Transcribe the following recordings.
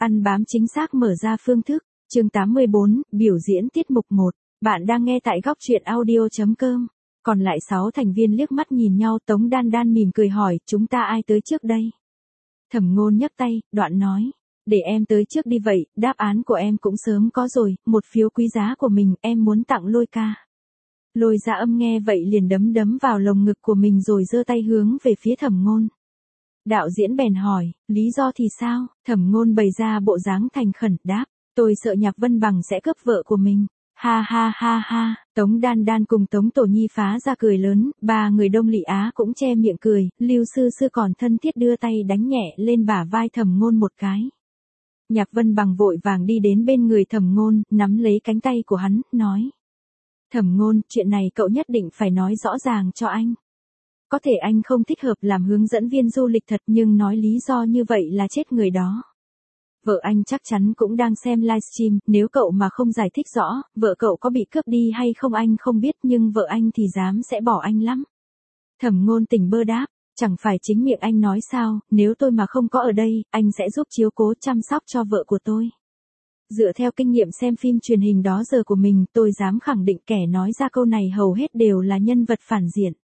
Ăn bám chính xác mở ra phương thức. Chương 84, biểu diễn tiết mục 1. Bạn đang nghe tại góc truyện audio.com. Còn lại 6 thành viên liếc mắt nhìn nhau, Tống Đan Đan mỉm cười hỏi, chúng ta ai tới trước đây? Thẩm Ngôn nhấc tay, đoạn nói, để em tới trước đi vậy, đáp án của em cũng sớm có rồi, một phiếu quý giá của mình, em muốn tặng Lôi ca. Lôi Dạ Âm nghe vậy liền đấm đấm vào lồng ngực của mình rồi giơ tay hướng về phía Thẩm Ngôn. Đạo diễn bèn hỏi, lý do thì sao? Thẩm Ngôn bày ra bộ dáng thành khẩn, đáp, tôi sợ Nhạc Vân Bằng sẽ cướp vợ của mình. Ha ha ha ha, Tống Đan Đan cùng Tống Tổ Nhi phá ra cười lớn, ba người Đông Lị Á cũng che miệng cười, Lưu Sư Sư còn thân thiết đưa tay đánh nhẹ lên bả vai Thẩm Ngôn một cái. Nhạc Vân Bằng vội vàng đi đến bên người Thẩm Ngôn, nắm lấy cánh tay của hắn, nói. Thẩm Ngôn, chuyện này cậu nhất định phải nói rõ ràng cho anh. Có thể anh không thích hợp làm hướng dẫn viên du lịch thật, nhưng nói lý do như vậy là chết người đó. Vợ anh chắc chắn cũng đang xem livestream, nếu cậu mà không giải thích rõ, vợ cậu có bị cướp đi hay không anh không biết, nhưng vợ anh thì dám sẽ bỏ anh lắm. Thẩm Ngôn tỉnh bơ đáp, chẳng phải chính miệng anh nói sao, nếu tôi mà không có ở đây, anh sẽ giúp chiếu cố chăm sóc cho vợ của tôi. Dựa theo kinh nghiệm xem phim truyền hình đó giờ của mình, tôi dám khẳng định kẻ nói ra câu này hầu hết đều là nhân vật phản diện.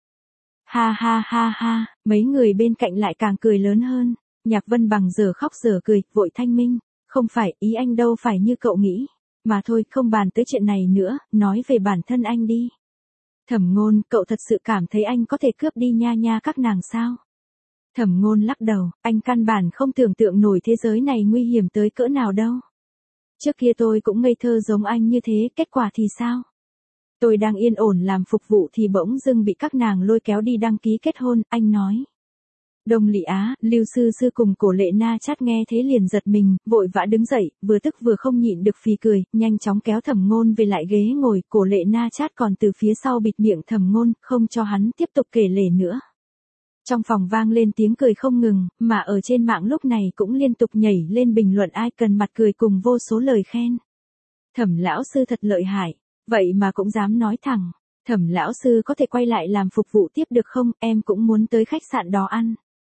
Ha ha ha ha, mấy người bên cạnh lại càng cười lớn hơn. Nhạc Vân Bằng giờ khóc giờ cười, vội thanh minh, không phải, ý anh đâu phải như cậu nghĩ. Mà thôi, không bàn tới chuyện này nữa, nói về bản thân anh đi. Thẩm Ngôn, cậu thật sự cảm thấy anh có thể cướp đi nha nha các nàng sao? Thẩm Ngôn lắc đầu, anh căn bản không tưởng tượng nổi thế giới này nguy hiểm tới cỡ nào đâu. Trước kia tôi cũng ngây thơ giống anh như thế, kết quả thì sao? Tôi đang yên ổn làm phục vụ thì bỗng dưng bị các nàng lôi kéo đi đăng ký kết hôn, anh nói. Đông Lị Á, Lưu Sư Sư cùng Cổ Lệ Na Chát nghe thế liền giật mình, vội vã đứng dậy, vừa tức vừa không nhịn được phì cười, nhanh chóng kéo Thẩm Ngôn về lại ghế ngồi, Cổ Lệ Na Chát còn từ phía sau bịt miệng Thẩm Ngôn, không cho hắn tiếp tục kể lể nữa. Trong phòng vang lên tiếng cười không ngừng, mà ở trên mạng lúc này cũng liên tục nhảy lên bình luận ai cần mặt cười cùng vô số lời khen. Thẩm lão sư thật lợi hại, vậy mà cũng dám nói thẳng, Thẩm lão sư có thể quay lại làm phục vụ tiếp được không, em cũng muốn tới khách sạn đó ăn.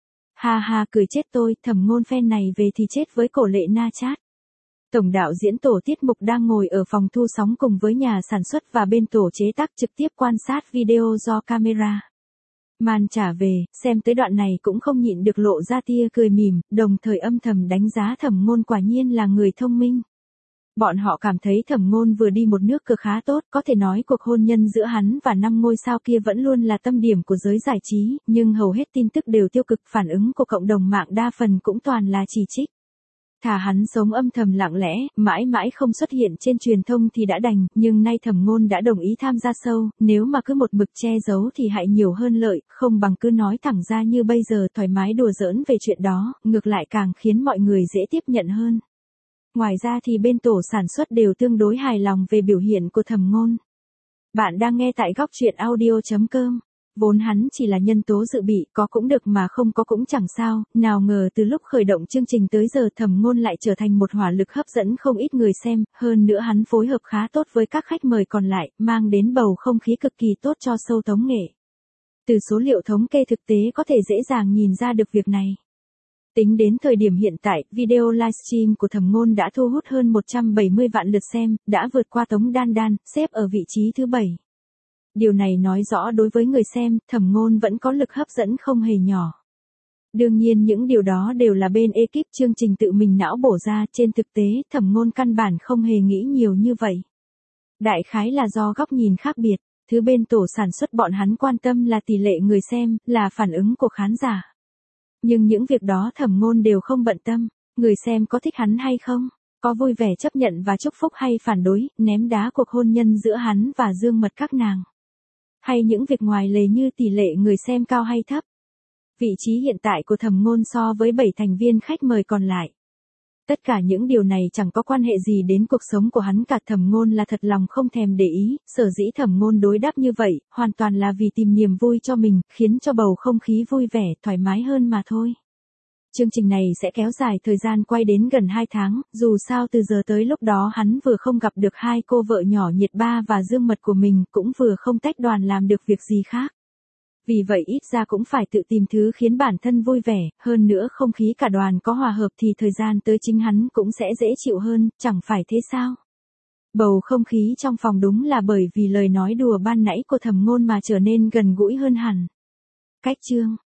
Ha ha, cười chết tôi, Thẩm Ngôn fan này về thì chết với Cổ Lệ Na Chát. Tổng đạo diễn tổ tiết mục đang ngồi ở phòng thu sóng cùng với nhà sản xuất và bên tổ chế tác trực tiếp quan sát video do camera man trả về, xem tới đoạn này cũng không nhịn được lộ ra tia cười mỉm, đồng thời âm thầm đánh giá Thẩm Ngôn quả nhiên là người thông minh. Bọn họ cảm thấy Thẩm Ngôn vừa đi một nước cờ khá tốt, có thể nói cuộc hôn nhân giữa hắn và 5 ngôi sao kia vẫn luôn là tâm điểm của giới giải trí, nhưng hầu hết tin tức đều tiêu cực, phản ứng của cộng đồng mạng đa phần cũng toàn là chỉ trích. Thà hắn sống âm thầm lặng lẽ, mãi mãi không xuất hiện trên truyền thông thì đã đành, nhưng nay Thẩm Ngôn đã đồng ý tham gia show, nếu mà cứ một mực che giấu thì hại nhiều hơn lợi, không bằng cứ nói thẳng ra như bây giờ thoải mái đùa giỡn về chuyện đó, ngược lại càng khiến mọi người dễ tiếp nhận hơn. Ngoài ra thì bên tổ sản xuất đều tương đối hài lòng về biểu hiện của Thẩm Ngôn. Bạn đang nghe tại góc truyện audio.com. Vốn hắn chỉ là nhân tố dự bị, có cũng được mà không có cũng chẳng sao, nào ngờ từ lúc khởi động chương trình tới giờ Thẩm Ngôn lại trở thành một hỏa lực hấp dẫn không ít người xem, hơn nữa hắn phối hợp khá tốt với các khách mời còn lại, mang đến bầu không khí cực kỳ tốt cho show tống nghệ. Từ số liệu thống kê thực tế có thể dễ dàng nhìn ra được việc này. Tính đến thời điểm hiện tại, video livestream của Thẩm Ngôn đã thu hút hơn 170 vạn lượt xem, đã vượt qua Tống Đan Đan, xếp ở vị trí thứ 7. Điều này nói rõ đối với người xem, Thẩm Ngôn vẫn có lực hấp dẫn không hề nhỏ. Đương nhiên những điều đó đều là bên ekip chương trình tự mình não bổ ra, trên thực tế, Thẩm Ngôn căn bản không hề nghĩ nhiều như vậy. Đại khái là do góc nhìn khác biệt, thứ bên tổ sản xuất bọn hắn quan tâm là tỷ lệ người xem, là phản ứng của khán giả. Nhưng những việc đó Thẩm Ngôn đều không bận tâm, người xem có thích hắn hay không, có vui vẻ chấp nhận và chúc phúc hay phản đối, ném đá cuộc hôn nhân giữa hắn và Dương Mật các nàng. Hay những việc ngoài lề như tỷ lệ người xem cao hay thấp. Vị trí hiện tại của Thẩm Ngôn so với 7 thành viên khách mời còn lại. Tất cả những điều này chẳng có quan hệ gì đến cuộc sống của hắn cả, Thẩm Ngôn là thật lòng không thèm để ý, sở dĩ Thẩm Ngôn đối đáp như vậy, hoàn toàn là vì tìm niềm vui cho mình, khiến cho bầu không khí vui vẻ, thoải mái hơn mà thôi. Chương trình này sẽ kéo dài thời gian quay đến gần 2 tháng, dù sao từ giờ tới lúc đó hắn vừa không gặp được hai cô vợ nhỏ Nhiệt Ba và Dương Mật của mình, cũng vừa không tách đoàn làm được việc gì khác. Vì vậy ít ra cũng phải tự tìm thứ khiến bản thân vui vẻ, hơn nữa không khí cả đoàn có hòa hợp thì thời gian tới chính hắn cũng sẽ dễ chịu hơn, chẳng phải thế sao? Bầu không khí trong phòng đúng là bởi vì lời nói đùa ban nãy của Thẩm Ngôn mà trở nên gần gũi hơn hẳn. Cách chương